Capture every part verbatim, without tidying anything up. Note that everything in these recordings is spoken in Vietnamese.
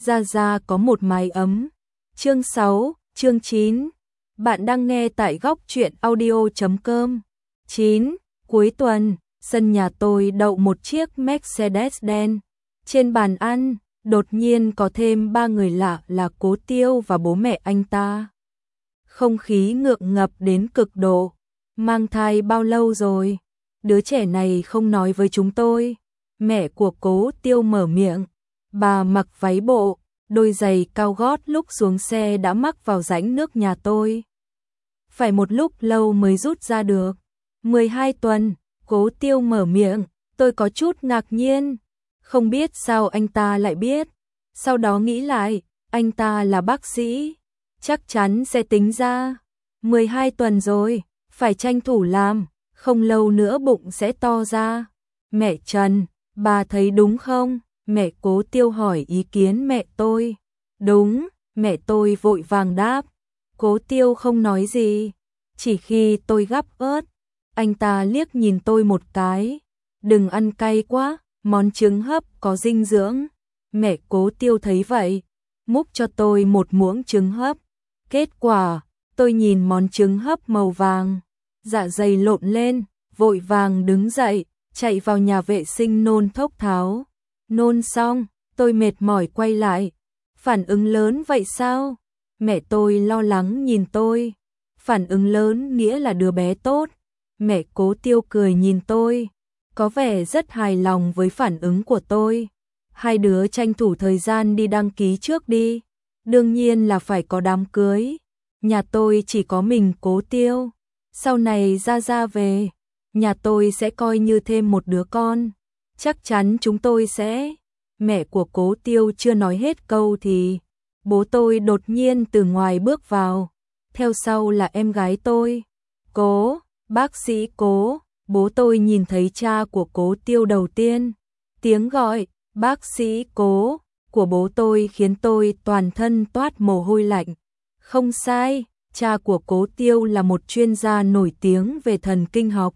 Gia Gia có một mái ấm. Chương sáu, chương chín. Bạn đang nghe tại góc truyện audio chấm com. chín. Cuối tuần, sân nhà tôi đậu một chiếc Mercedes đen. Trên bàn ăn, đột nhiên có thêm ba người lạ là Cố Tiêu và bố mẹ anh ta. Không khí ngượng ngập đến cực độ. Mang thai bao lâu rồi? Đứa trẻ này không nói với chúng tôi. Mẹ của Cố Tiêu mở miệng. Bà mặc váy bộ, đôi giày cao gót lúc xuống xe đã mắc vào rãnh nước nhà tôi. Phải một lúc lâu mới rút ra được. mười hai tuần, Cố Tiêu mở miệng, tôi có chút ngạc nhiên. Không biết sao anh ta lại biết. Sau đó nghĩ lại, anh ta là bác sĩ. Chắc chắn sẽ tính ra. mười hai tuần rồi, phải tranh thủ làm, không lâu nữa bụng sẽ to ra. Mẹ Trần, bà thấy đúng không? Mẹ Cố Tiêu hỏi ý kiến mẹ tôi. Đúng, mẹ tôi vội vàng đáp. Cố Tiêu không nói gì. Chỉ khi tôi gắp ớt, anh ta liếc nhìn tôi một cái. Đừng ăn cay quá, món trứng hấp có dinh dưỡng. Mẹ Cố Tiêu thấy vậy, múc cho tôi một muỗng trứng hấp. Kết quả, tôi nhìn món trứng hấp màu vàng. Dạ dày lộn lên, vội vàng đứng dậy, chạy vào nhà vệ sinh nôn thốc tháo. Nôn xong, tôi mệt mỏi quay lại. Phản ứng lớn vậy sao? Mẹ tôi lo lắng nhìn tôi. Phản ứng lớn nghĩa là đứa bé tốt. Mẹ Cố Tiêu cười nhìn tôi, có vẻ rất hài lòng với phản ứng của tôi. Hai đứa tranh thủ thời gian đi đăng ký trước đi. Đương nhiên là phải có đám cưới. Nhà tôi chỉ có mình Cố Tiêu. Sau này Gia Gia về, nhà tôi sẽ coi như thêm một đứa con. Chắc chắn chúng tôi sẽ. Mẹ của Cố Tiêu chưa nói hết câu thì bố tôi đột nhiên từ ngoài bước vào. Theo sau là em gái tôi. Cố, bác sĩ Cố. Bố tôi nhìn thấy cha của Cố Tiêu đầu tiên. Tiếng gọi, bác sĩ Cố, của bố tôi khiến tôi toàn thân toát mồ hôi lạnh. Không sai, cha của Cố Tiêu là một chuyên gia nổi tiếng về thần kinh học.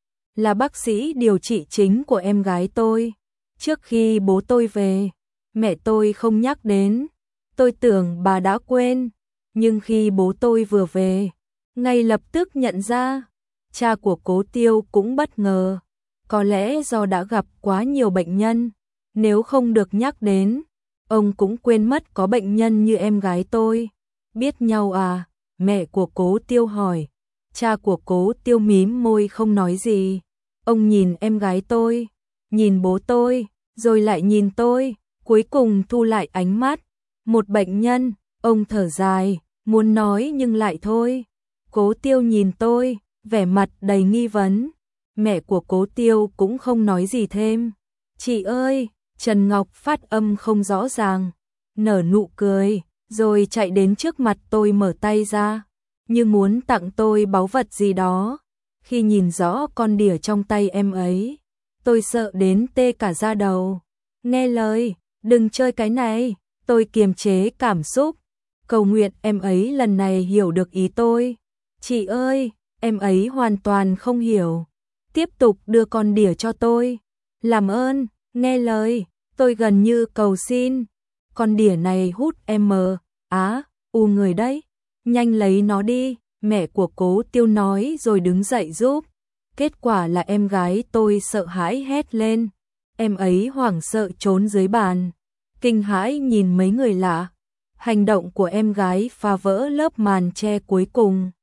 Là bác sĩ điều trị chính của em gái tôi. Trước khi bố tôi về, mẹ tôi không nhắc đến. Tôi tưởng bà đã quên. Nhưng khi bố tôi vừa về, ngay lập tức nhận ra. Cha của Cố Tiêu cũng bất ngờ. Có lẽ do đã gặp quá nhiều bệnh nhân. Nếu không được nhắc đến, ông cũng quên mất có bệnh nhân như em gái tôi. Biết nhau à? Mẹ của Cố Tiêu hỏi. Cha của Cố Tiêu mím môi không nói gì. Ông nhìn em gái tôi, nhìn bố tôi, rồi lại nhìn tôi, cuối cùng thu lại ánh mắt. Một bệnh nhân, ông thở dài, muốn nói nhưng lại thôi. Cố Tiêu nhìn tôi, vẻ mặt đầy nghi vấn. Mẹ của Cố Tiêu cũng không nói gì thêm. Chị ơi, Trần Ngọc phát âm không rõ ràng, nở nụ cười, rồi chạy đến trước mặt tôi mở tay ra, như muốn tặng tôi báu vật gì đó. Khi nhìn rõ con đỉa trong tay em ấy, tôi sợ đến tê cả da đầu. Nghe lời, đừng chơi cái này, tôi kiềm chế cảm xúc, cầu nguyện em ấy lần này hiểu được ý tôi. Chị ơi, em ấy hoàn toàn không hiểu. Tiếp tục đưa con đỉa cho tôi. Làm ơn, nghe lời, tôi gần như cầu xin. Con đỉa này hút em á, u người đấy. Nhanh lấy nó đi, mẹ của Cố Tiêu nói rồi đứng dậy giúp. Kết quả là em gái tôi sợ hãi hét lên. Em ấy hoảng sợ trốn dưới bàn, kinh hãi nhìn mấy người lạ. Hành động của em gái phá vỡ lớp màn che cuối cùng.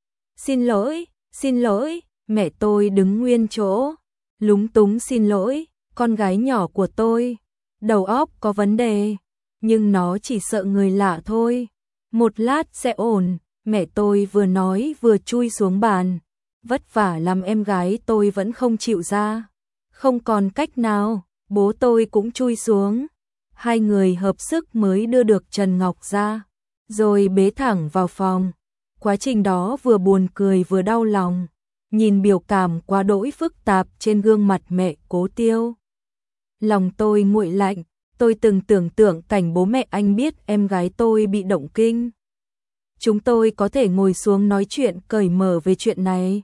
Xin lỗi, xin lỗi, mẹ tôi đứng nguyên chỗ, lúng túng xin lỗi, con gái nhỏ của tôi, đầu óc có vấn đề, nhưng nó chỉ sợ người lạ thôi. Một lát sẽ ổn, mẹ tôi vừa nói vừa chui xuống bàn. Vất vả lắm em gái tôi vẫn không chịu ra. Không còn cách nào, bố tôi cũng chui xuống. Hai người hợp sức mới đưa được Trần Ngọc ra, rồi bế thẳng vào phòng. Quá trình đó vừa buồn cười vừa đau lòng. Nhìn biểu cảm quá đỗi phức tạp trên gương mặt mẹ Cố Tiêu, lòng tôi nguội lạnh. Tôi từng tưởng tượng cảnh bố mẹ anh biết em gái tôi bị động kinh. Chúng tôi có thể ngồi xuống nói chuyện cởi mở về chuyện này.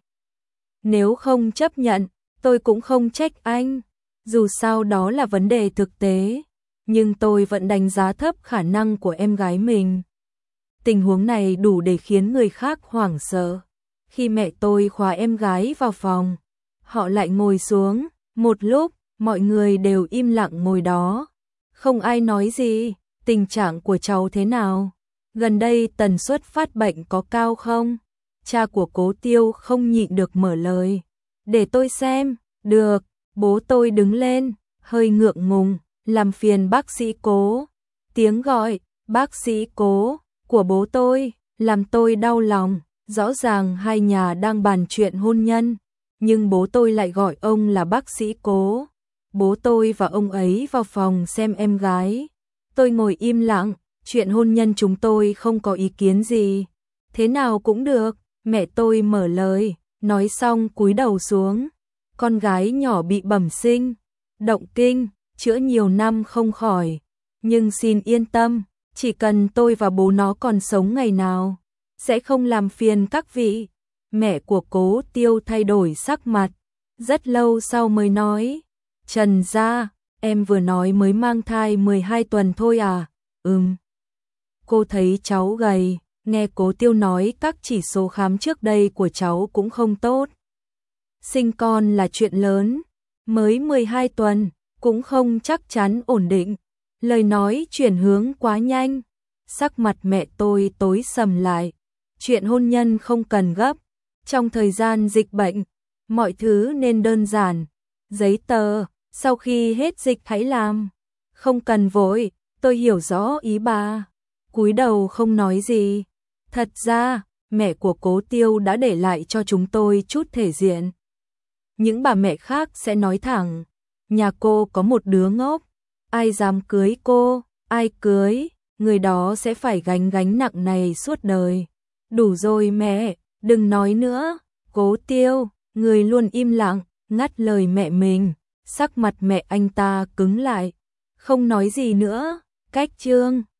Nếu không chấp nhận, tôi cũng không trách anh. Dù sao đó là vấn đề thực tế. nhưng tôi vẫn đánh giá thấp khả năng của em gái mình. Tình huống này đủ để khiến người khác hoảng sợ. Khi mẹ tôi khóa em gái vào phòng, họ lại ngồi xuống, một lúc, mọi người đều im lặng ngồi đó. Không ai nói gì, tình trạng của cháu thế nào? Gần đây tần suất phát bệnh có cao không? Cha của Cố Tiêu không nhịn được mở lời. Để tôi xem, được, bố tôi đứng lên, hơi ngượng ngùng, làm phiền bác sĩ Cố. Tiếng gọi, bác sĩ Cố, của bố tôi, làm tôi đau lòng, rõ ràng hai nhà đang bàn chuyện hôn nhân, nhưng bố tôi lại gọi ông là bác sĩ Cố. Bố tôi và ông ấy vào phòng xem em gái. Tôi ngồi im lặng, chuyện hôn nhân chúng tôi không có ý kiến gì. Thế nào cũng được, mẹ tôi mở lời, nói xong cúi đầu xuống. Con gái nhỏ bị bẩm sinh, động kinh, chữa nhiều năm không khỏi. Nhưng xin yên tâm, chỉ cần tôi và bố nó còn sống ngày nào, sẽ không làm phiền các vị. Mẹ của Cố Tiêu thay đổi sắc mặt, rất lâu sau mới nói, Trần gia, em vừa nói mới mang thai mười hai tuần thôi à? Ừm. Cô thấy cháu gầy, nghe Cố Tiêu nói các chỉ số khám trước đây của cháu cũng không tốt. Sinh con là chuyện lớn, mới mười hai tuần, cũng không chắc chắn ổn định. Lời nói chuyển hướng quá nhanh, sắc mặt mẹ tôi tối sầm lại. Chuyện hôn nhân không cần gấp, trong thời gian dịch bệnh, mọi thứ nên đơn giản. Giấy tờ, sau khi hết dịch hãy làm. Không cần vội, tôi hiểu rõ ý bà. Cúi đầu không nói gì. Thật ra, mẹ của Cố Tiêu đã để lại cho chúng tôi chút thể diện. Những bà mẹ khác sẽ nói thẳng, nhà cô có một đứa ngốc, ai dám cưới cô, ai cưới, người đó sẽ phải gánh gánh nặng này suốt đời. Đủ rồi mẹ, đừng nói nữa. Cố Tiêu, người luôn im lặng, ngắt lời mẹ mình. Sắc mặt mẹ anh ta cứng lại, không nói gì nữa. Cách chương